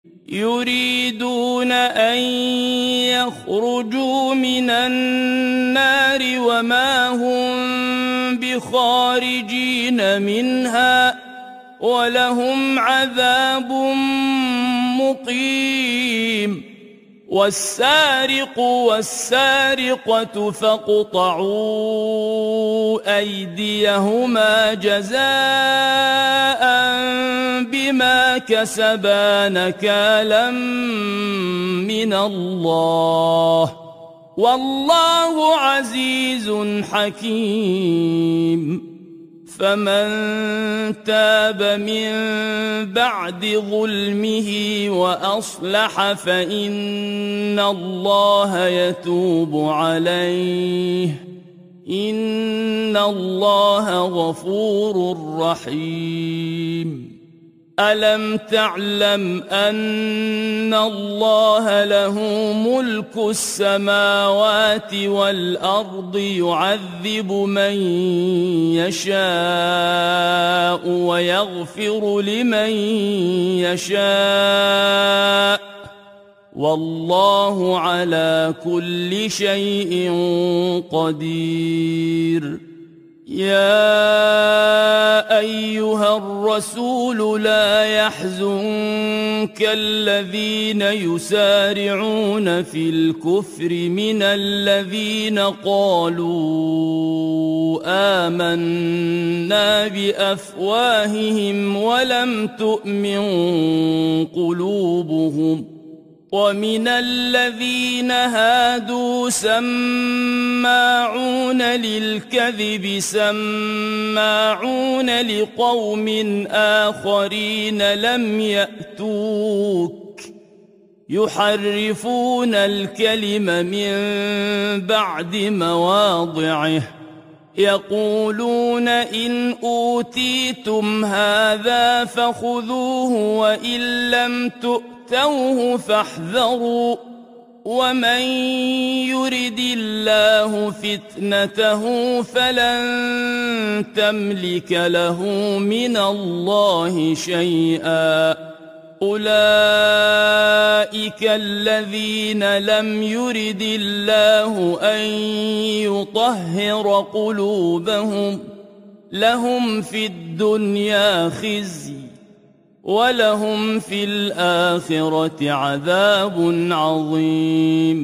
يريدون أن يخرجوا من النار وما هم بخارجين منها ولهم عذاب مقيم. والسارق والسارقة فاقطعوا أيديهما جزاء بما كسبا نكالا من الله والله عزيز حكيم. فمن تاب من بعد ظلمه وأصلح فإن الله يتوب عليه إن الله غفور رحيم. ألم تعلم أن الله له ملك السماوات والأرض يعذب من يشاء ويغفر لمن يشاء والله على كل شيء قدير. يا أيها الرسول لا يحزنك الذين يسارعون في الكفر من الذين قالوا آمنا بأفواههم ولم تؤمن قلوبهم ومن الذين هادوا سماعون للكذب سماعون لقوم آخرين لم يأتوك يحرفون الكلم من بعد مواضعه يقولون إن أوتيتم هذا فخذوه وإن لم تؤتوه فاحذروا ومن يرد الله فتنته فلن تملك له من الله شيئا. أولئك الذين لم يرد الله أن يطهر قلوبهم لهم في الدنيا خزي ولهم في الآخرة عذاب عظيم.